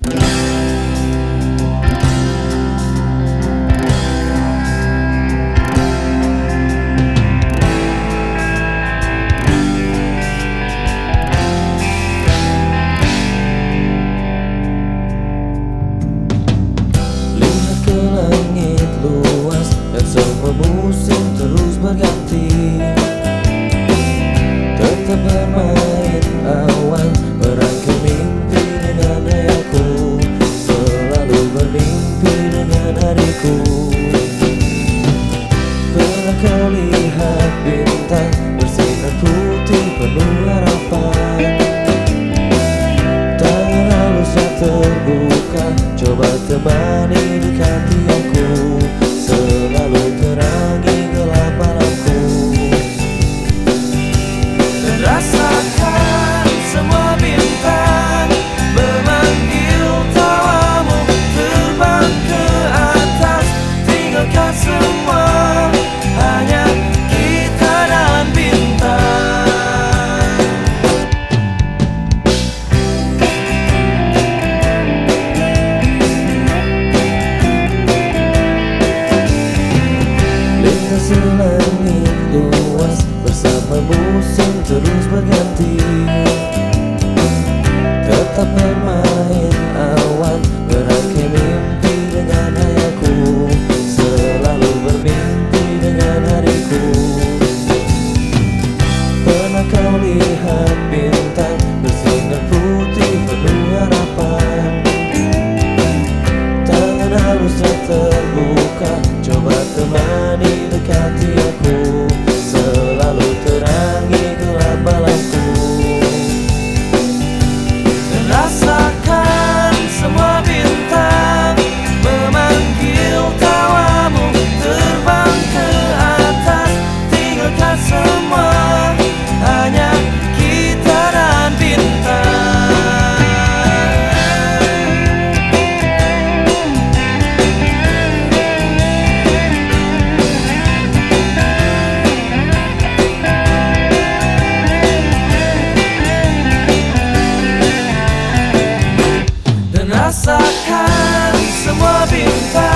Lihat ke langit luas dan semua musim terus berganti. Tetap bermain awan, merangkai mimpi dengan hayaku, selalu bermimpi dengan hariku. Pernah kau lihat bintang bersinar putih penuh harapan? Tangan halusnya terbuka, coba temani dekati aku, selalu terangi gelap malamku. Dan rasakan semua bintang memanggil tawamu, terbang ke atas, tinggalkan semua, hanya kita dan bintang. Lintas langit luas, bersama musim terus berganti. Tetap bermain awan, merangkai mimpi dengan hayaku, selalu bermimpi dengan hariku. Pernah kau lihat bintang bersinar putih penuh harapan? Tangan halusnya terbuka, coba temani dekati aku, selalu terangi gelap malamku. Dan rasakan semua bintang memanggil tawamu, terbang ke atas, tinggalkan semua, hanya kita dan bintang. Dan rasakan semua bintang